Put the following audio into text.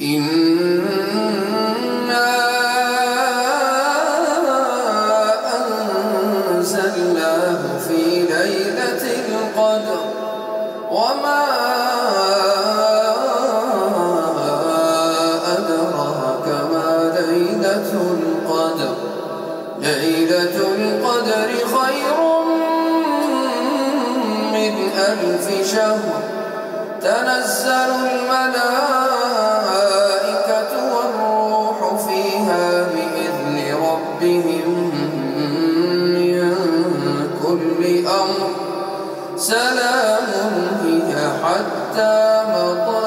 إنا أنزلناه في ليلة القدر وما أدراك ما ليلة القدر ليلة القدر خير من 1000 شهر تنزل الملائكة والروح فيها بإذن ربهم من كل أمر سلام هي حتى مطلع